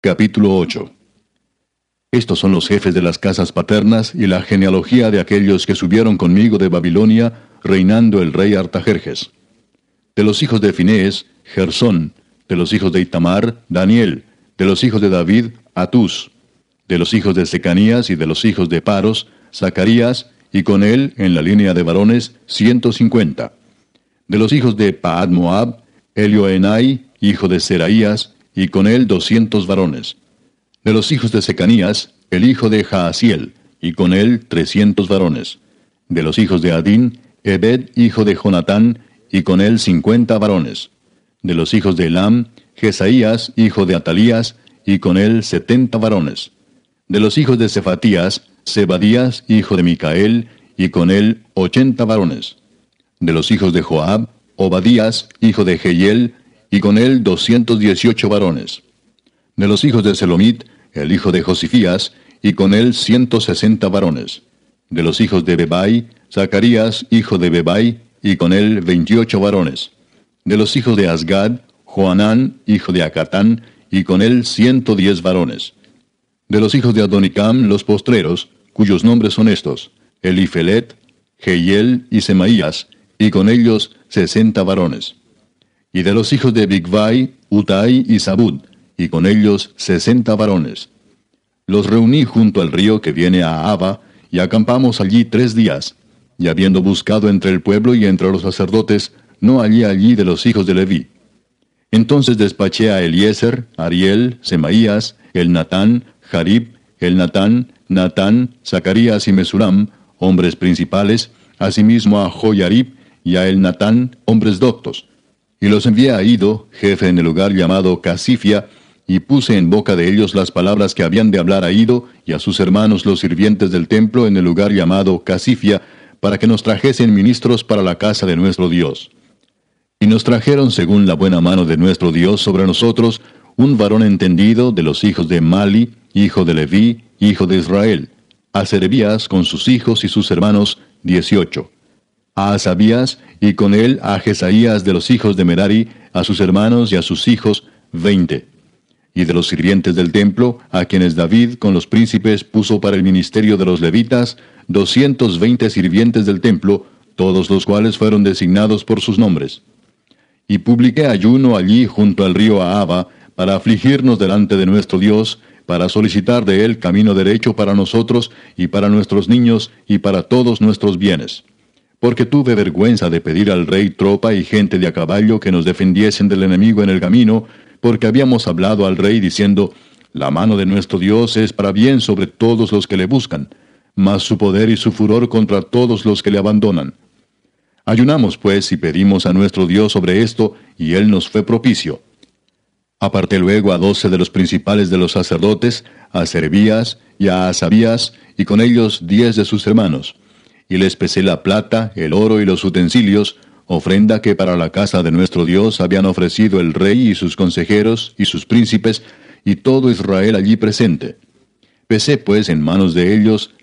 Capítulo 8. Estos son los jefes de las casas paternas y la genealogía de aquellos que subieron conmigo de Babilonia, reinando el rey Artajerjes. De los hijos de Finés, Gersón; de los hijos de Itamar, Daniel; de los hijos de David, Atús; de los hijos de Secanías y de los hijos de Paros, Zacarías, y con él, en la línea de varones, 150. De los hijos de Paad Moab, Elioenai, hijo de Seraías, y con él 200 varones. De los hijos de Secanías, el hijo de Jaasiel, y con él 300 varones. De los hijos de Adín, Ebed, hijo de Jonatán, y con él 50 varones. De los hijos de Elam, Jesaías, hijo de Atalías, y con él 70 varones. De los hijos de Cefatías, Zebadías, hijo de Micael, y con él 80 varones. De los hijos de Joab, Obadías, hijo de Jehiel, y con él 218 varones. De los hijos de Selomit, el hijo de Josifías, y con él 160 varones. De los hijos de Bebai, Zacarías, hijo de Bebai, y con él 28 varones. De los hijos de Asgad, Joanán, hijo de Acatán, y con él 110 varones. De los hijos de Adonicam, los postreros, cuyos nombres son estos: Elifelet, Jehiel y Semaías, y con ellos 60 varones. Y de los hijos de Bigvai, Utai y Zabud, y con ellos 60 varones. Los reuní junto al río que viene a Aba, y acampamos allí 3 días, y habiendo buscado entre el pueblo y entre los sacerdotes, no hallé allí de los hijos de Leví. Entonces despaché a Eliezer, Ariel, Semaías, Elnatán, Jarib, Elnatán, Natán, Zacarías y Mesulam, hombres principales, asimismo a Joyarib y a Elnatán, hombres doctos. Y los envié a Ido, jefe en el lugar llamado Casifia, y puse en boca de ellos las palabras que habían de hablar a Ido y a sus hermanos los sirvientes del templo en el lugar llamado Casifia, para que nos trajesen ministros para la casa de nuestro Dios. Y nos trajeron según la buena mano de nuestro Dios sobre nosotros, un varón entendido de los hijos de Mali, hijo de Leví, hijo de Israel; a Serebías con sus hijos y sus hermanos, 18. A Asabías, y con él a Jesaías de los hijos de Merari, a sus hermanos y a sus hijos, 20. Y de los sirvientes del templo, a quienes David con los príncipes puso para el ministerio de los levitas, 220 sirvientes del templo, todos los cuales fueron designados por sus nombres. Y publiqué ayuno allí junto al río Ahava, para afligirnos delante de nuestro Dios, para solicitar de él camino derecho para nosotros, y para nuestros niños, y para todos nuestros bienes. Porque tuve vergüenza de pedir al rey tropa y gente de a caballo que nos defendiesen del enemigo en el camino, porque habíamos hablado al rey diciendo: la mano de nuestro Dios es para bien sobre todos los que le buscan, mas su poder y su furor contra todos los que le abandonan. Ayunamos pues y pedimos a nuestro Dios sobre esto, y él nos fue propicio. Aparté luego a 12 de los principales de los sacerdotes, a Serebías y a Asabías, y con ellos 10 de sus hermanos. Y les pesé la plata, el oro y los utensilios, ofrenda que para la casa de nuestro Dios habían ofrecido el rey y sus consejeros y sus príncipes, y todo Israel allí presente. Pesé pues en manos de ellos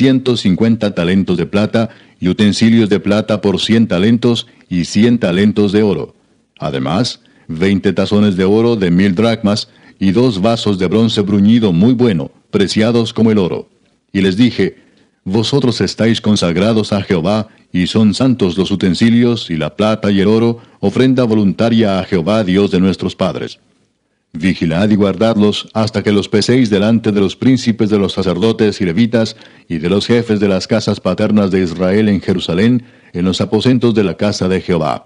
650 talentos de plata, y utensilios de plata por 100 talentos, y 100 talentos de oro. Además, 20 tazones de oro de 1000 dracmas, y 2 vasos de bronce bruñido muy bueno, preciados como el oro. Y les dije: vosotros estáis consagrados a Jehová, y son santos los utensilios, y la plata y el oro, ofrenda voluntaria a Jehová Dios de nuestros padres. Vigilad y guardadlos hasta que los peséis delante de los príncipes de los sacerdotes y levitas, y de los jefes de las casas paternas de Israel en Jerusalén, en los aposentos de la casa de Jehová.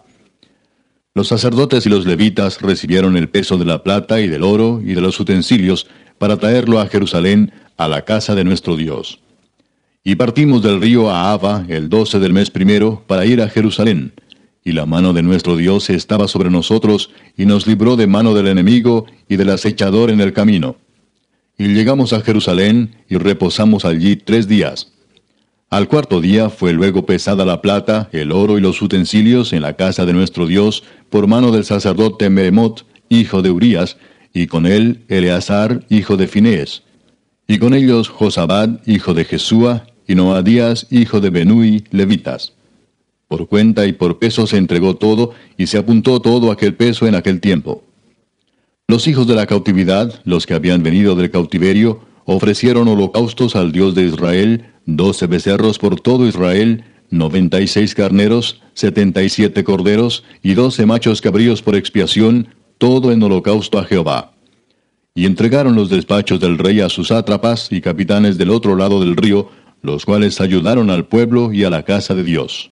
Los sacerdotes y los levitas recibieron el peso de la plata y del oro y de los utensilios, para traerlo a Jerusalén, a la casa de nuestro Dios. Y partimos del río Ahava el 12 del mes primero, para ir a Jerusalén. Y la mano de nuestro Dios estaba sobre nosotros, y nos libró de mano del enemigo y del acechador en el camino. Y llegamos a Jerusalén, y reposamos allí 3 días. Al 4.º día fue luego pesada la plata, el oro y los utensilios en la casa de nuestro Dios, por mano del sacerdote Meremot, hijo de Urías, y con él Eleazar, hijo de Finés. Y con ellos Josabad, hijo de Jesúa, y Noadías, hijo de Benui, levitas. Por cuenta y por peso se entregó todo, y se apuntó todo aquel peso en aquel tiempo. Los hijos de la cautividad, los que habían venido del cautiverio, ofrecieron holocaustos al Dios de Israel, 12 becerros por todo Israel, 96 carneros, 77 corderos y 12 machos cabríos por expiación, todo en holocausto a Jehová. Y entregaron los despachos del rey a sus sátrapas y capitanes del otro lado del río, los cuales ayudaron al pueblo y a la casa de Dios.